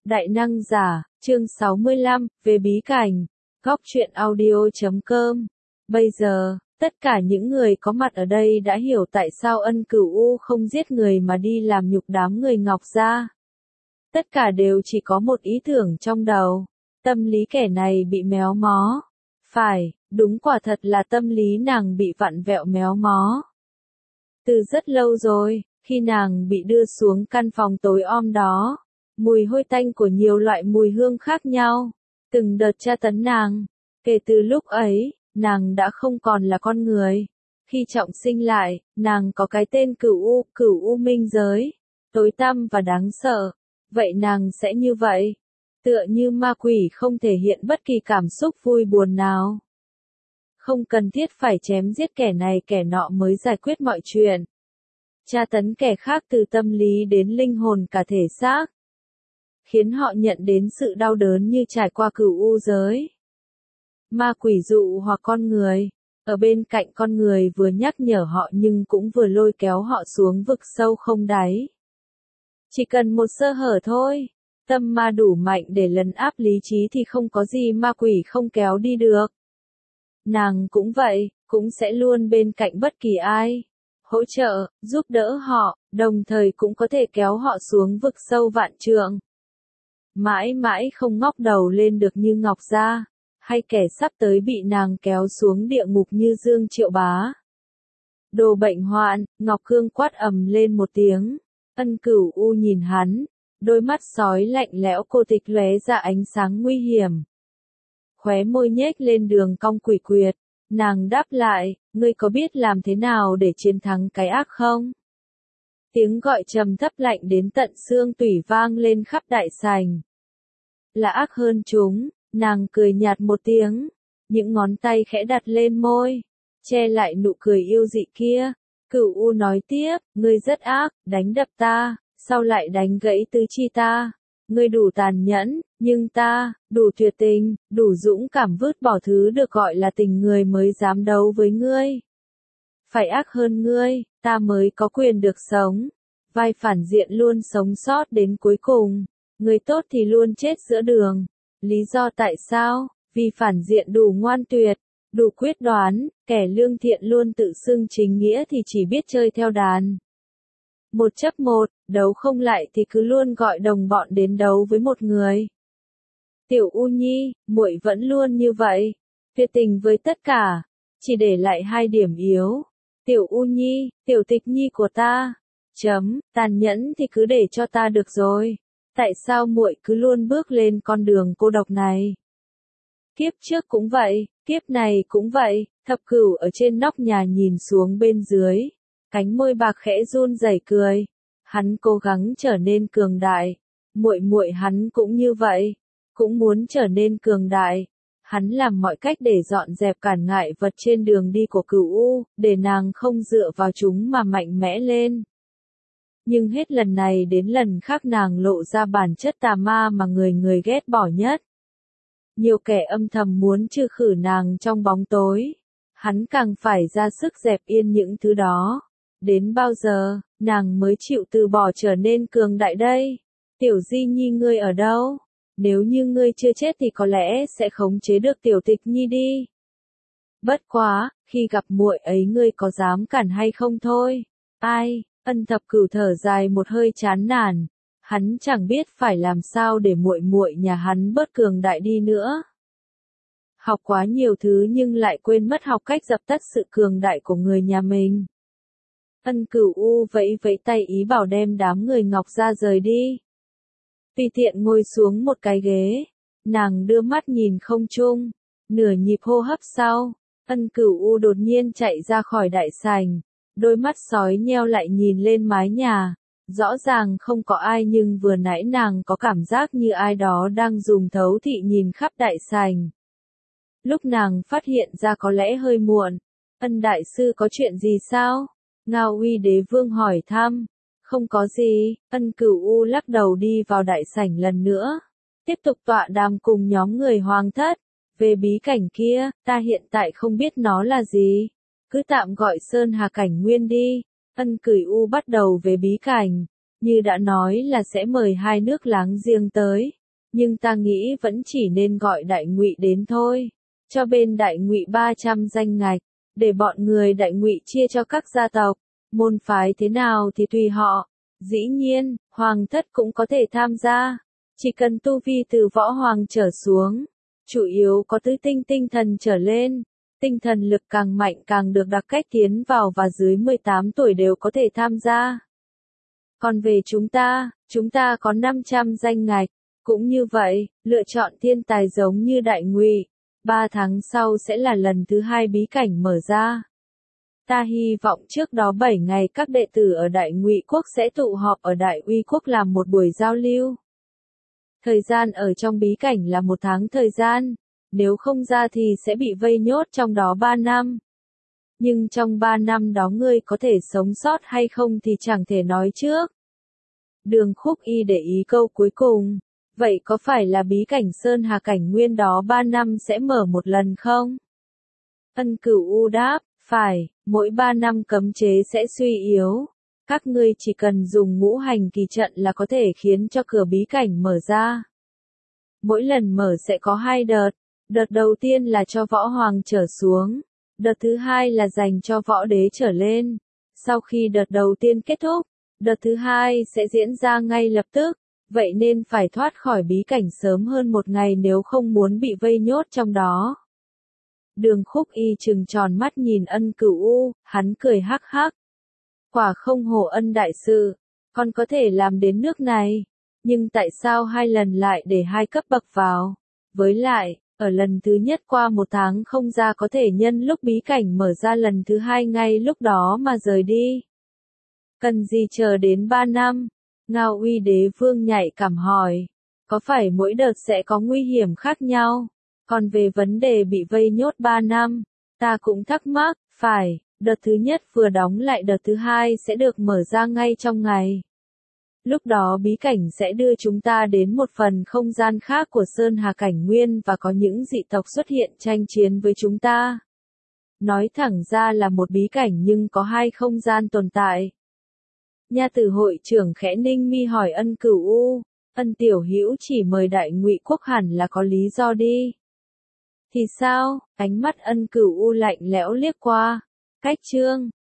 Đại năng giả, chương 65, về bí cảnh. Góc truyện audio.com. Bây giờ, tất cả những người có mặt ở đây đã hiểu tại sao Ân Cửu U không giết người mà đi làm nhục đám người Ngọc Gia. Tất cả đều chỉ có một ý tưởng trong đầu. Tâm lý kẻ này bị méo mó. Phải, đúng quả thật là tâm lý nàng bị vặn vẹo méo mó. Từ rất lâu rồi, khi nàng bị đưa xuống căn phòng tối om đó, mùi hôi tanh của nhiều loại mùi hương khác nhau, từng đợt tra tấn nàng. Kể từ lúc ấy, nàng đã không còn là con người. Khi trọng sinh lại, nàng có cái tên Cửu U minh giới, tối tăm và đáng sợ. Vậy nàng sẽ như vậy, tựa như ma quỷ không thể hiện bất kỳ cảm xúc vui buồn nào. Không cần thiết phải chém giết kẻ này kẻ nọ mới giải quyết mọi chuyện. Tra tấn kẻ khác từ tâm lý đến linh hồn cả thể xác, khiến họ nhận đến sự đau đớn như trải qua Cửu U giới. Ma quỷ dụ hoặc con người, ở bên cạnh con người vừa nhắc nhở họ nhưng cũng vừa lôi kéo họ xuống vực sâu không đáy. Chỉ cần một sơ hở thôi, tâm ma đủ mạnh để lấn áp lý trí thì không có gì ma quỷ không kéo đi được. Nàng cũng vậy, cũng sẽ luôn bên cạnh bất kỳ ai, hỗ trợ, giúp đỡ họ, đồng thời cũng có thể kéo họ xuống vực sâu vạn trượng. Mãi mãi không ngóc đầu lên được như Ngọc Gia, hay kẻ sắp tới bị nàng kéo xuống địa ngục như Dương Triệu Bá. Đồ bệnh hoạn, Ngọc Cương quát ầm lên một tiếng. Ân Cửu U nhìn hắn, đôi mắt sói lạnh lẽo cô tịch lóe ra ánh sáng nguy hiểm. Khóe môi nhếch lên đường cong quỷ quyệt, nàng đáp lại, ngươi có biết làm thế nào để chiến thắng cái ác không? Tiếng gọi trầm thấp lạnh đến tận xương tủy vang lên khắp đại sảnh. Là ác hơn chúng, nàng cười nhạt một tiếng, những ngón tay khẽ đặt lên môi, che lại nụ cười yêu dị kia. Cửu U nói tiếp, ngươi rất ác, đánh đập ta, sau lại đánh gãy tứ chi ta. Ngươi đủ tàn nhẫn, nhưng ta, đủ tuyệt tình, đủ dũng cảm vứt bỏ thứ được gọi là tình người mới dám đấu với ngươi. Phải ác hơn ngươi, ta mới có quyền được sống. Vai phản diện luôn sống sót đến cuối cùng, người tốt thì luôn chết giữa đường. Lý do tại sao? Vì phản diện đủ ngoan tuyệt, đủ quyết đoán, kẻ lương thiện luôn tự xưng chính nghĩa thì chỉ biết chơi theo đàn. Một chấp một, đấu không lại thì cứ luôn gọi đồng bọn đến đấu với một người. Tiểu U Nhi, muội vẫn luôn như vậy, tuyệt tình với tất cả, chỉ để lại hai điểm yếu. Tiểu U Nhi, tiểu tịch nhi của ta. Tàn nhẫn thì cứ để cho ta được rồi. Tại sao muội cứ luôn bước lên con đường cô độc này? Kiếp trước cũng vậy, kiếp này cũng vậy. Thập Cửu ở trên nóc nhà nhìn xuống bên dưới, cánh môi bạc khẽ run rẩy cười. Hắn cố gắng trở nên cường đại, muội hắn cũng như vậy, cũng muốn trở nên cường đại. Hắn làm mọi cách để dọn dẹp cản ngại vật trên đường đi của Cửu U, để nàng không dựa vào chúng mà mạnh mẽ lên. Nhưng hết lần này đến lần khác nàng lộ ra bản chất tà ma mà người người ghét bỏ nhất. Nhiều kẻ âm thầm muốn trừ khử nàng trong bóng tối. Hắn càng phải ra sức dẹp yên những thứ đó. Đến bao giờ, nàng mới chịu từ bỏ trở nên cường đại đây? Tiểu Di Nhi ngươi ở đâu? Nếu như ngươi chưa chết thì có lẽ sẽ khống chế được Tiểu Tịch Nhi đi. Bất quá, khi gặp muội ấy ngươi có dám cản hay không thôi? Ai? Ân Thập Cửu thở dài một hơi chán nản. Hắn chẳng biết phải làm sao để muội nhà hắn bớt cường đại đi nữa. Học quá nhiều thứ nhưng lại quên mất học cách dập tắt sự cường đại của người nhà mình. Ân Cửu U vẫy vẫy tay ý bảo đem đám người Ngọc Gia rời đi. Tùy tiện ngồi xuống một cái ghế, nàng đưa mắt nhìn không trung, nửa nhịp hô hấp sau, Ân Cửu U đột nhiên chạy ra khỏi đại sảnh, đôi mắt sói nheo lại nhìn lên mái nhà. Rõ ràng không có ai nhưng vừa nãy nàng có cảm giác như ai đó đang dùng thấu thị nhìn khắp đại sảnh. Lúc nàng phát hiện ra có lẽ hơi muộn, Ân đại sư có chuyện gì sao? Ngao Uy Đế Vương hỏi thăm. Không có gì, Ân Cửu U lắc đầu đi vào đại sảnh lần nữa. Tiếp tục tọa đàm cùng nhóm người hoàng thất. Về bí cảnh kia, ta hiện tại không biết nó là gì. Cứ tạm gọi Sơn Hà Cảnh Nguyên đi. Ân Cửu U bắt đầu về bí cảnh. như đã nói là sẽ mời hai nước láng giềng tới, nhưng ta nghĩ vẫn chỉ nên gọi Đại Ngụy đến thôi, cho bên Đại Ngụy 300 danh ngạch, để bọn người Đại Ngụy chia cho các gia tộc, môn phái thế nào thì tùy họ. Dĩ nhiên, hoàng thất cũng có thể tham gia, chỉ cần tu vi từ võ hoàng trở xuống, chủ yếu có tứ tinh tinh thần trở lên, tinh thần lực càng mạnh càng được đặc cách tiến vào và dưới 18 tuổi đều có thể tham gia. Còn về chúng ta có 500 danh ngạch, cũng như vậy, lựa chọn thiên tài giống như Đại Ngụy, 3 tháng sau sẽ là lần thứ 2 bí cảnh mở ra. Ta hy vọng trước đó 7 ngày các đệ tử ở Đại Ngụy quốc sẽ tụ họp ở Đại Uy quốc làm một buổi giao lưu. Thời gian ở trong bí cảnh là 1 tháng thời gian, nếu không ra thì sẽ bị vây nhốt trong đó 3 năm. Nhưng trong 3 năm đó ngươi có thể sống sót hay không thì chẳng thể nói trước. Đường Khúc Y để ý câu cuối cùng, vậy có phải là bí cảnh Sơn Hà Cảnh Nguyên đó 3 năm sẽ mở một lần không? Ân Cửu U đáp, phải, mỗi 3 năm cấm chế sẽ suy yếu. Các ngươi chỉ cần dùng ngũ hành kỳ trận là có thể khiến cho cửa bí cảnh mở ra. Mỗi lần mở sẽ có 2 đợt. Đợt đầu tiên là cho võ hoàng trở xuống. Đợt thứ 2 là dành cho võ đế trở lên. Sau khi đợt đầu tiên kết thúc, đợt thứ 2 sẽ diễn ra ngay lập tức. Vậy nên phải thoát khỏi bí cảnh sớm hơn 1 ngày nếu không muốn bị vây nhốt trong đó. Đường Khúc Y trừng tròn mắt nhìn Ân Cửu U, hắn cười hắc hắc. Quả không hổ Ân đại sư, con có thể làm đến nước này, nhưng tại sao 2 lần lại để 2 cấp bậc vào? Với lại, ở lần thứ nhất qua 1 tháng không ra có thể nhân lúc bí cảnh mở ra lần thứ 2 ngay lúc đó mà rời đi. Cần gì chờ đến 3 năm? Ngao Uy Đế Vương nhạy cảm hỏi, có phải mỗi đợt sẽ có nguy hiểm khác nhau? Còn về vấn đề bị vây nhốt 3 năm, ta cũng thắc mắc, phải, đợt thứ nhất vừa đóng lại đợt thứ 2 sẽ được mở ra ngay trong ngày. Lúc đó bí cảnh sẽ đưa chúng ta đến một phần không gian khác của Sơn Hà Cảnh Nguyên và có những dị tộc xuất hiện tranh chiến với chúng ta. Nói thẳng ra là một bí cảnh nhưng có 2 không gian tồn tại. Nha Tử hội trưởng khẽ ninh mi hỏi Ân Cửu U, Ân tiểu hữu chỉ mời Đại Ngụy quốc hẳn là có lý do đi. Thì sao? Ánh mắt Ân Cửu U lạnh lẽo liếc qua. Cách chương